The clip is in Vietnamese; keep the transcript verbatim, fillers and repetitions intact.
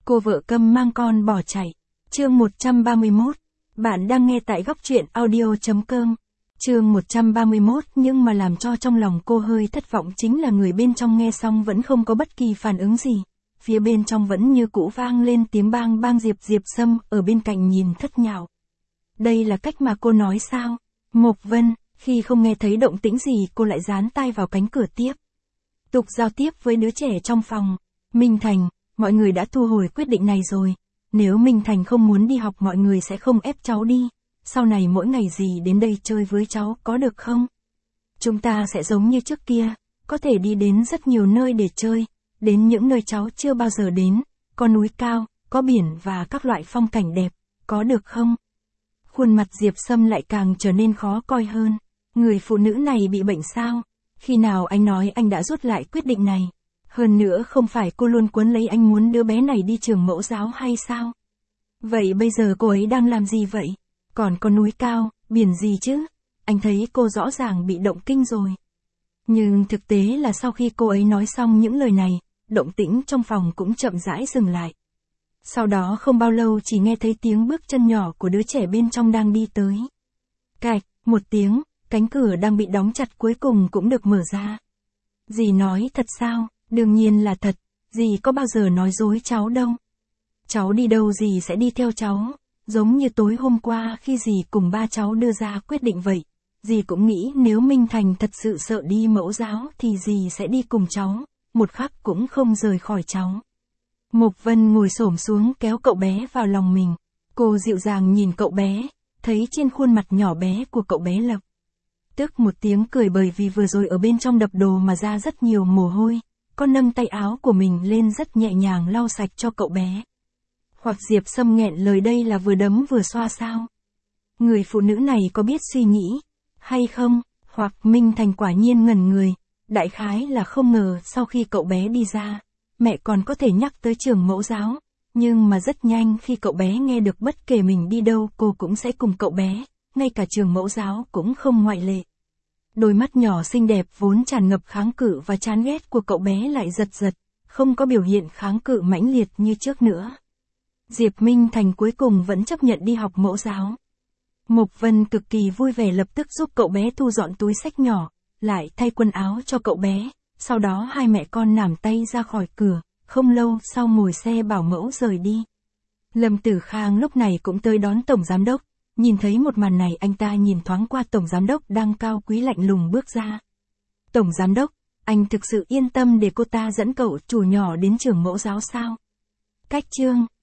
cô vợ câm mang con bỏ chạy. Chương một trăm ba mươi mốt. Bạn đang nghe tại góc truyện audio chấm com. Chương một trăm ba mươi mốt. Nhưng mà làm cho trong lòng cô hơi thất vọng chính là người bên trong nghe xong vẫn không có bất kỳ phản ứng gì. Phía bên trong vẫn như cũ vang lên tiếng bang bang. Diệp Diệp Sâm ở bên cạnh nhìn thất nhạo. Đây là cách mà cô nói sao? Mộc Vân, khi không nghe thấy động tĩnh gì cô lại dán tai vào cánh cửa tiếp. Tục giao tiếp với đứa trẻ trong phòng. Minh Thành, mọi người đã thu hồi quyết định này rồi. Nếu Minh Thành không muốn đi học mọi người sẽ không ép cháu đi. Sau này mỗi ngày gì đến đây chơi với cháu có được không? Chúng ta sẽ giống như trước kia, có thể đi đến rất nhiều nơi để chơi, đến những nơi cháu chưa bao giờ đến, có núi cao, có biển và các loại phong cảnh đẹp, có được không? Khuôn mặt Diệp Sâm lại càng trở nên khó coi hơn. Người phụ nữ này bị bệnh sao? Khi nào anh nói anh đã rút lại quyết định này? Hơn nữa không phải cô luôn quấn lấy anh muốn đứa bé này đi trường mẫu giáo hay sao? Vậy bây giờ cô ấy đang làm gì vậy? Còn có núi cao, biển gì chứ? Anh thấy cô rõ ràng bị động kinh rồi. Nhưng thực tế là sau khi cô ấy nói xong những lời này, động tĩnh trong phòng cũng chậm rãi dừng lại. Sau đó không bao lâu chỉ nghe thấy tiếng bước chân nhỏ của đứa trẻ bên trong đang đi tới. Cạch, một tiếng, cánh cửa đang bị đóng chặt cuối cùng cũng được mở ra. Dì nói thật sao? Đương nhiên là thật, dì có bao giờ nói dối cháu đâu. Cháu đi đâu dì sẽ đi theo cháu, giống như tối hôm qua khi dì cùng ba cháu đưa ra quyết định vậy. Dì cũng nghĩ nếu Minh Thành thật sự sợ đi mẫu giáo thì dì sẽ đi cùng cháu, một khắc cũng không rời khỏi cháu. Mộc Vân ngồi xổm xuống kéo cậu bé vào lòng mình. Cô dịu dàng nhìn cậu bé, thấy trên khuôn mặt nhỏ bé của cậu bé lập tức một tiếng cười bởi vì vừa rồi ở bên trong đập đồ mà ra rất nhiều mồ hôi. Con nâng tay áo của mình lên rất nhẹ nhàng lau sạch cho cậu bé. Hoặc Diệp Sâm nghẹn lời đây là vừa đấm vừa xoa sao? Người phụ nữ này có biết suy nghĩ hay không? Hoặc Minh Thành quả nhiên ngẩn người. Đại khái là không ngờ sau khi cậu bé đi ra, mẹ còn có thể nhắc tới trường mẫu giáo. Nhưng mà rất nhanh khi cậu bé nghe được bất kể mình đi đâu cô cũng sẽ cùng cậu bé, ngay cả trường mẫu giáo cũng không ngoại lệ. Đôi mắt nhỏ xinh đẹp vốn tràn ngập kháng cự và chán ghét của cậu bé lại giật giật, không có biểu hiện kháng cự mãnh liệt như trước nữa. Diệp Minh Thành cuối cùng vẫn chấp nhận đi học mẫu giáo. Mộc Vân cực kỳ vui vẻ lập tức giúp cậu bé thu dọn túi xách nhỏ, lại thay quần áo cho cậu bé, sau đó hai mẹ con nắm tay ra khỏi cửa, không lâu sau ngồi xe bảo mẫu rời đi. Lâm Tử Khang lúc này cũng tới đón tổng giám đốc. Nhìn thấy một màn này anh ta nhìn thoáng qua tổng giám đốc đang cao quý lạnh lùng bước ra. Tổng giám đốc, anh thực sự yên tâm để cô ta dẫn cậu chủ nhỏ đến trường mẫu giáo sao? Cách chương